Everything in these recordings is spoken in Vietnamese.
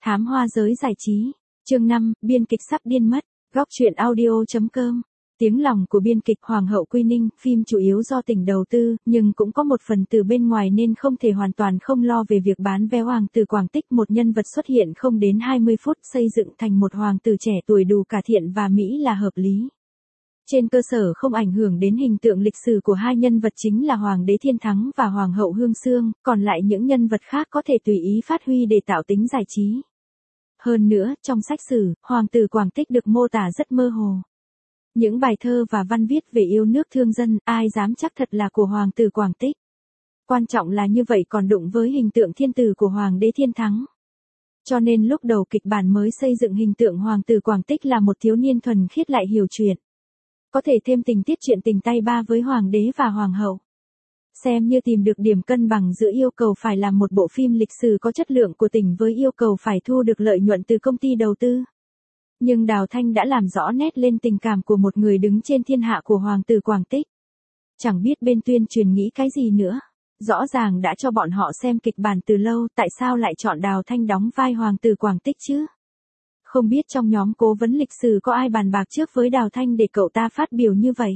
Thám hoa giới giải trí. Chương 5, biên kịch sắp điên mất. Góc truyện audio.com. Tiếng lòng của biên kịch Hoàng hậu Quy Ninh, phim chủ yếu do tỉnh đầu tư, nhưng cũng có một phần từ bên ngoài nên không thể hoàn toàn không lo về việc bán vé. Hoàng tử Quảng Tích, một nhân vật xuất hiện không đến 20 phút, xây dựng thành một hoàng tử trẻ tuổi đủ cả thiện và mỹ là hợp lý. Trên cơ sở không ảnh hưởng đến hình tượng lịch sử của hai nhân vật chính là Hoàng đế Thiên Thắng và Hoàng hậu Hương Sương, còn lại những nhân vật khác có thể tùy ý phát huy để tạo tính giải trí. Hơn nữa, trong sách sử, Hoàng tử Quảng Tích được mô tả rất mơ hồ. Những bài thơ và văn viết về yêu nước thương dân, ai dám chắc thật là của Hoàng tử Quảng Tích. Quan trọng là như vậy còn đụng với hình tượng thiên tử của Hoàng đế Thiên Thắng. Cho nên lúc đầu kịch bản mới xây dựng hình tượng Hoàng tử Quảng Tích là một thiếu niên thuần khiết lại hiểu chuyện. Có thể thêm tình tiết chuyện tình tay ba với Hoàng đế và Hoàng hậu. Xem như tìm được điểm cân bằng giữa yêu cầu phải làm một bộ phim lịch sử có chất lượng của tỉnh với yêu cầu phải thu được lợi nhuận từ công ty đầu tư. Nhưng Đào Thanh đã làm rõ nét lên tình cảm của một người đứng trên thiên hạ của Hoàng tử Quảng Tích. Chẳng biết bên tuyên truyền nghĩ cái gì nữa. Rõ ràng đã cho bọn họ xem kịch bản từ lâu, tại sao lại chọn Đào Thanh đóng vai Hoàng tử Quảng Tích chứ? Không biết trong nhóm cố vấn lịch sử có ai bàn bạc trước với Đào Thanh để cậu ta phát biểu như vậy.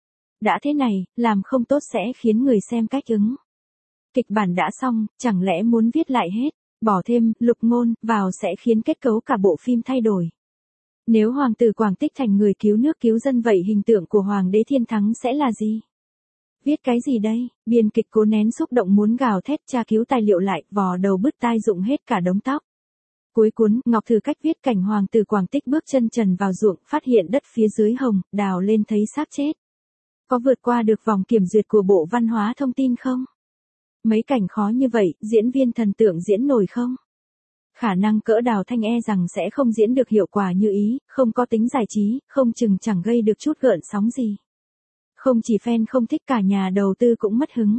Đã thế này, làm không tốt sẽ khiến người xem cách ứng. Kịch bản đã xong, chẳng lẽ muốn viết lại hết, bỏ thêm Lục Ngôn vào sẽ khiến kết cấu cả bộ phim thay đổi. Nếu Hoàng tử Quảng Tích thành người cứu nước cứu dân vậy hình tượng của Hoàng đế Thiên Thắng sẽ là gì? Viết cái gì đây? Biên kịch cố nén xúc động muốn gào thét tra cứu tài liệu lại, vò đầu bứt tai rụng hết cả đống tóc. Cuối cuốn, Ngọc thử cách viết cảnh Hoàng tử Quảng Tích bước chân trần vào ruộng, phát hiện đất phía dưới hồng, đào lên thấy xác chết. Có vượt qua được vòng kiểm duyệt của Bộ Văn hóa Thông tin không? Mấy cảnh khó như vậy, diễn viên thần tượng diễn nổi không? Khả năng cỡ Đào Thanh e rằng sẽ không diễn được hiệu quả như ý, không có tính giải trí, không chừng chẳng gây được chút gợn sóng gì. Không chỉ fan không thích cả nhà đầu tư cũng mất hứng.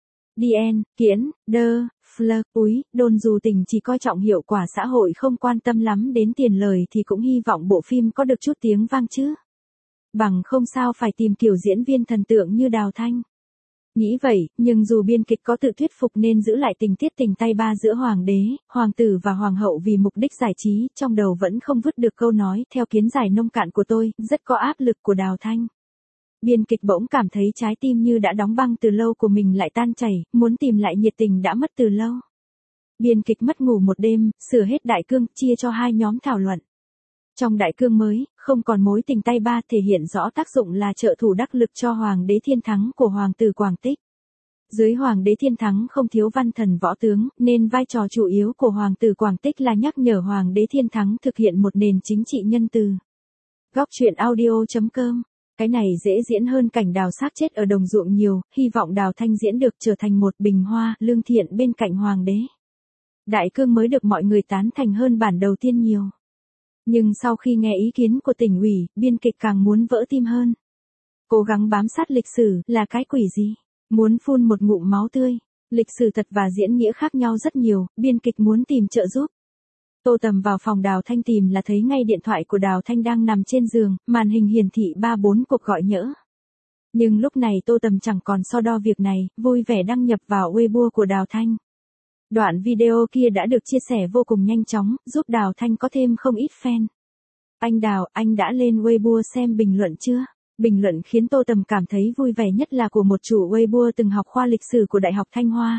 DN, Kiễn, Đơ, Fleur, Úi, Đôn dù tỉnh chỉ coi trọng hiệu quả xã hội không quan tâm lắm đến tiền lời thì cũng hy vọng bộ phim có được chút tiếng vang chứ. Bằng không sao phải tìm kiểu diễn viên thần tượng như Đào Thanh. Nghĩ vậy, nhưng dù biên kịch có tự thuyết phục nên giữ lại tình tiết tình tay ba giữa Hoàng đế, Hoàng tử và Hoàng hậu vì mục đích giải trí, trong đầu vẫn không vứt được câu nói theo kiến giải nông cạn của tôi, rất có áp lực của Đào Thanh. Biên kịch bỗng cảm thấy trái tim như đã đóng băng từ lâu của mình lại tan chảy, muốn tìm lại nhiệt tình đã mất từ lâu. Biên kịch mất ngủ một đêm, sửa hết đại cương, chia cho hai nhóm thảo luận. Trong đại cương mới, không còn mối tình tay ba thể hiện rõ tác dụng là trợ thủ đắc lực cho Hoàng đế Thiên Thắng của Hoàng tử Quảng Tích. Dưới Hoàng đế Thiên Thắng không thiếu văn thần võ tướng, nên vai trò chủ yếu của Hoàng tử Quảng Tích là nhắc nhở Hoàng đế Thiên Thắng thực hiện một nền chính trị nhân từ. Góc truyện audio.com. Cái này dễ diễn hơn cảnh đào xác chết ở đồng ruộng nhiều, hy vọng Đào Thanh diễn được trở thành một bình hoa, lương thiện bên cạnh Hoàng đế. Đại cương mới được mọi người tán thành hơn bản đầu tiên nhiều. Nhưng sau khi nghe ý kiến của tỉnh ủy, biên kịch càng muốn vỡ tim hơn. Cố gắng bám sát lịch sử là cái quỷ gì? Muốn phun một ngụm máu tươi. Lịch sử thật và diễn nghĩa khác nhau rất nhiều, biên kịch muốn tìm trợ giúp. Tô Tầm vào phòng Đào Thanh tìm là thấy ngay điện thoại của Đào Thanh đang nằm trên giường, màn hình hiển thị 3-4 cuộc gọi nhỡ. Nhưng lúc này Tô Tầm chẳng còn so đo việc này, vui vẻ đăng nhập vào Weibo của Đào Thanh. Đoạn video kia đã được chia sẻ vô cùng nhanh chóng, giúp Đào Thanh có thêm không ít fan. Anh Đào, anh đã lên Weibo xem bình luận chưa? Bình luận khiến Tô Tầm cảm thấy vui vẻ nhất là của một chủ Weibo từng học khoa lịch sử của Đại học Thanh Hoa.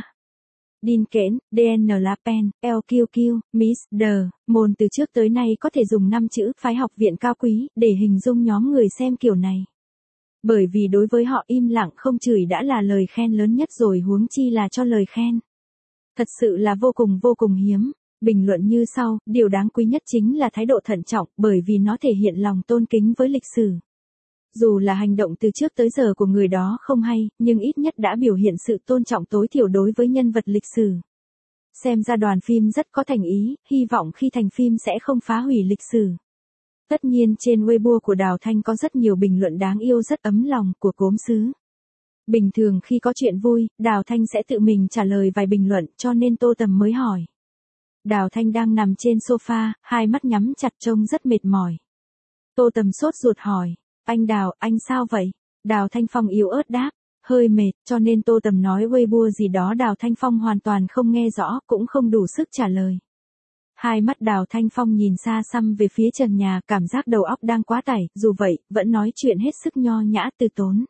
Đin Kẽn, DN La Pen, LQQ, Miss D, môn từ trước tới nay có thể dùng 5 chữ phái học viện cao quý để hình dung nhóm người xem kiểu này. Bởi vì đối với họ im lặng không chửi đã là lời khen lớn nhất rồi huống chi là cho lời khen. Thật sự là vô cùng hiếm. Bình luận như sau, điều đáng quý nhất chính là thái độ thận trọng bởi vì nó thể hiện lòng tôn kính với lịch sử. Dù là hành động từ trước tới giờ của người đó không hay, nhưng ít nhất đã biểu hiện sự tôn trọng tối thiểu đối với nhân vật lịch sử. Xem ra đoàn phim rất có thành ý, hy vọng khi thành phim sẽ không phá hủy lịch sử. Tất nhiên trên Weibo của Đào Thanh có rất nhiều bình luận đáng yêu rất ấm lòng của gốm sứ. Bình thường khi có chuyện vui, Đào Thanh sẽ tự mình trả lời vài bình luận cho nên Tô Tầm mới hỏi. Đào Thanh đang nằm trên sofa, hai mắt nhắm chặt trông rất mệt mỏi. Tô Tầm sốt ruột hỏi. Anh Đào, anh sao vậy? Đào Thanh Phong yếu ớt đáp. Hơi mệt, cho nên Tô Tầm nói Weibo gì đó Đào Thanh Phong hoàn toàn không nghe rõ, cũng không đủ sức trả lời. Hai mắt Đào Thanh Phong nhìn xa xăm về phía trần nhà, cảm giác đầu óc đang quá tải, dù vậy, vẫn nói chuyện hết sức nho nhã từ tốn.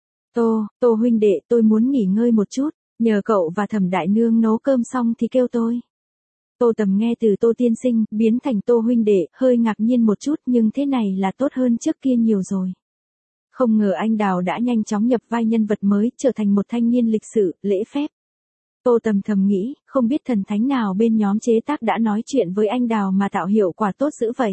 Tô huynh đệ, tôi muốn nghỉ ngơi một chút, nhờ cậu và Thẩm đại nương nấu cơm xong thì kêu tôi. Tô Tầm nghe từ Tô tiên sinh, biến thành Tô huynh đệ, hơi ngạc nhiên một chút, nhưng thế này là tốt hơn trước kia nhiều rồi. Không ngờ anh Đào đã nhanh chóng nhập vai nhân vật mới, trở thành một thanh niên lịch sự, lễ phép. Tô Tầm thầm nghĩ, không biết thần thánh nào bên nhóm chế tác đã nói chuyện với anh Đào mà tạo hiệu quả tốt dữ vậy.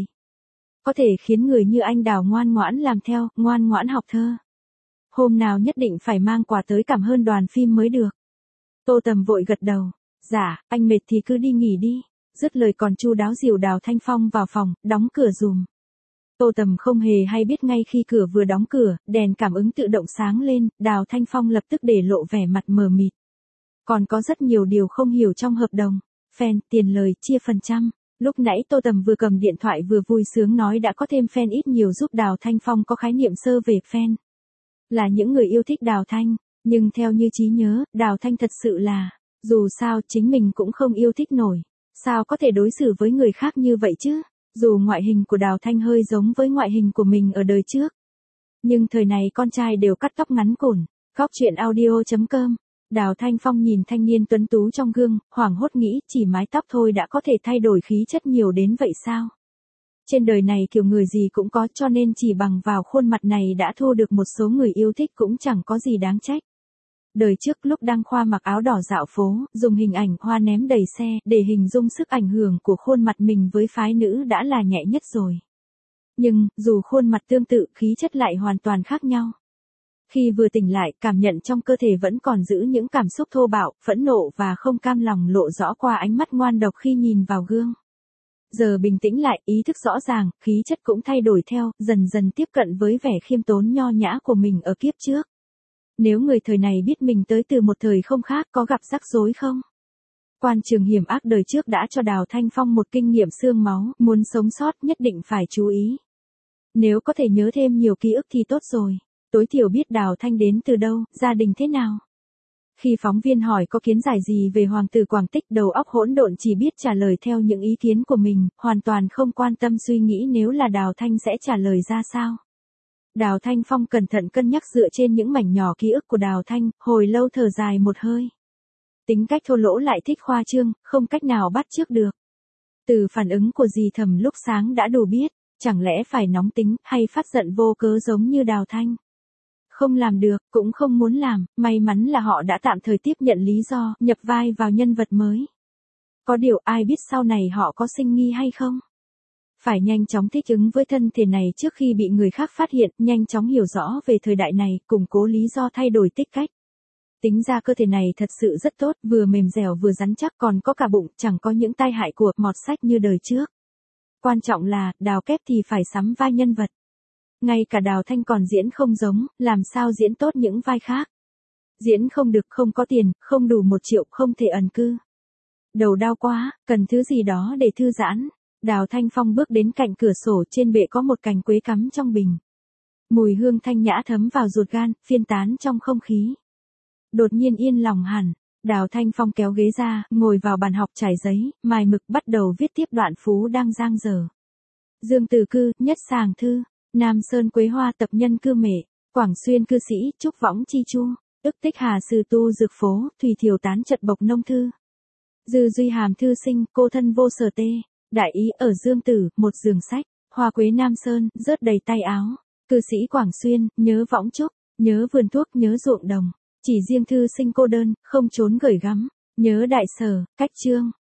Có thể khiến người như anh Đào ngoan ngoãn làm theo, ngoan ngoãn học thơ. Hôm nào nhất định phải mang quà tới cảm ơn đoàn phim mới được. Tô Tầm vội gật đầu. Dạ, anh mệt thì cứ đi nghỉ đi. Dứt lời còn chu đáo dìu Đào Thanh Phong vào phòng, đóng cửa dùm. Tô Tầm không hề hay biết ngay khi cửa vừa đóng cửa, đèn cảm ứng tự động sáng lên, Đào Thanh Phong lập tức để lộ vẻ mặt mờ mịt. Còn có rất nhiều điều không hiểu trong hợp đồng. Fan, tiền lời, chia phần trăm. Lúc nãy Tô Tầm vừa cầm điện thoại vừa vui sướng nói đã có thêm fan ít nhiều giúp Đào Thanh Phong có khái niệm sơ về fan. Là những người yêu thích Đào Thanh, nhưng theo như trí nhớ, Đào Thanh thật sự là, dù sao chính mình cũng không yêu thích nổi. Sao có thể đối xử với người khác như vậy chứ? Dù ngoại hình của Đào Thanh hơi giống với ngoại hình của mình ở đời trước. Nhưng thời này con trai đều cắt tóc ngắn cổn. Góc chuyện audio.com. Đào Thanh Phong nhìn thanh niên tuấn tú trong gương, hoảng hốt nghĩ chỉ mái tóc thôi đã có thể thay đổi khí chất nhiều đến vậy sao? Trên đời này kiểu người gì cũng có, cho nên chỉ bằng vào khuôn mặt này đã thu được một số người yêu thích cũng chẳng có gì đáng trách. Đời trước lúc đăng khoa mặc áo đỏ dạo phố, dùng hình ảnh hoa ném đầy xe để hình dung sức ảnh hưởng của khuôn mặt mình với phái nữ đã là nhẹ nhất rồi. Nhưng, dù khuôn mặt tương tự, khí chất lại hoàn toàn khác nhau. Khi vừa tỉnh lại, cảm nhận trong cơ thể vẫn còn giữ những cảm xúc thô bạo, phẫn nộ và không cam lòng lộ rõ qua ánh mắt ngoan độc khi nhìn vào gương. Giờ bình tĩnh lại, ý thức rõ ràng, khí chất cũng thay đổi theo, dần dần tiếp cận với vẻ khiêm tốn nho nhã của mình ở kiếp trước. Nếu người thời này biết mình tới từ một thời không khác, có gặp rắc rối không? Quan trường hiểm ác đời trước đã cho Đào Thanh Phong một kinh nghiệm xương máu, muốn sống sót nhất định phải chú ý. Nếu có thể nhớ thêm nhiều ký ức thì tốt rồi, tối thiểu biết Đào Thanh đến từ đâu, gia đình thế nào. Khi phóng viên hỏi có kiến giải gì về hoàng tử Quảng Tích, đầu óc hỗn độn chỉ biết trả lời theo những ý kiến của mình, hoàn toàn không quan tâm suy nghĩ nếu là Đào Thanh sẽ trả lời ra sao. Đào Thanh Phong cẩn thận cân nhắc dựa trên những mảnh nhỏ ký ức của Đào Thanh, hồi lâu thở dài một hơi. Tính cách thô lỗ lại thích khoa trương, không cách nào bắt chước được. Từ phản ứng của dì Thẩm lúc sáng đã đủ biết, chẳng lẽ phải nóng tính hay phát giận vô cớ giống như Đào Thanh. Không làm được, cũng không muốn làm, may mắn là họ đã tạm thời tiếp nhận lý do, nhập vai vào nhân vật mới. Có điều ai biết sau này họ có sinh nghi hay không? Phải nhanh chóng thích ứng với thân thể này trước khi bị người khác phát hiện, nhanh chóng hiểu rõ về thời đại này, củng cố lý do thay đổi tích cách. Tính ra cơ thể này thật sự rất tốt, vừa mềm dẻo vừa rắn chắc, còn có cả bụng, chẳng có những tai hại của mọt sách như đời trước. Quan trọng là, Đào kép thì phải sắm vai nhân vật. Ngay cả Đào Thanh còn diễn không giống, làm sao diễn tốt những vai khác. Diễn không được, không có tiền, không đủ 1 triệu, không thể ẩn cư. Đầu đau quá, cần thứ gì đó để thư giãn. Đào Thanh Phong bước đến cạnh cửa sổ, trên bệ có một cành quế cắm trong bình. Mùi hương thanh nhã thấm vào ruột gan, phiên tán trong không khí. Đột nhiên yên lòng hẳn, Đào Thanh Phong kéo ghế ra, ngồi vào bàn học trải giấy, mài mực bắt đầu viết tiếp đoạn phú đang giang dở. Dương Từ Cư, Nhất Sàng Thư, Nam Sơn Quế Hoa tập nhân cư mệ, Quảng Xuyên cư sĩ, Trúc Võng chi chu, ức tích Hà Sư Tu dược phố, Thủy Thiều tán trật bộc nông thư. Dư Duy Hàm thư sinh, cô thân vô sở tê, đại ý ở Dương Tử, một giường sách, hoa quế Nam Sơn, rớt đầy tay áo, cư sĩ Quảng Xuyên, nhớ võng trúc, nhớ vườn thuốc, nhớ ruộng đồng, chỉ riêng thư sinh cô đơn, không trốn gửi gắm, nhớ đại sở, cách chương,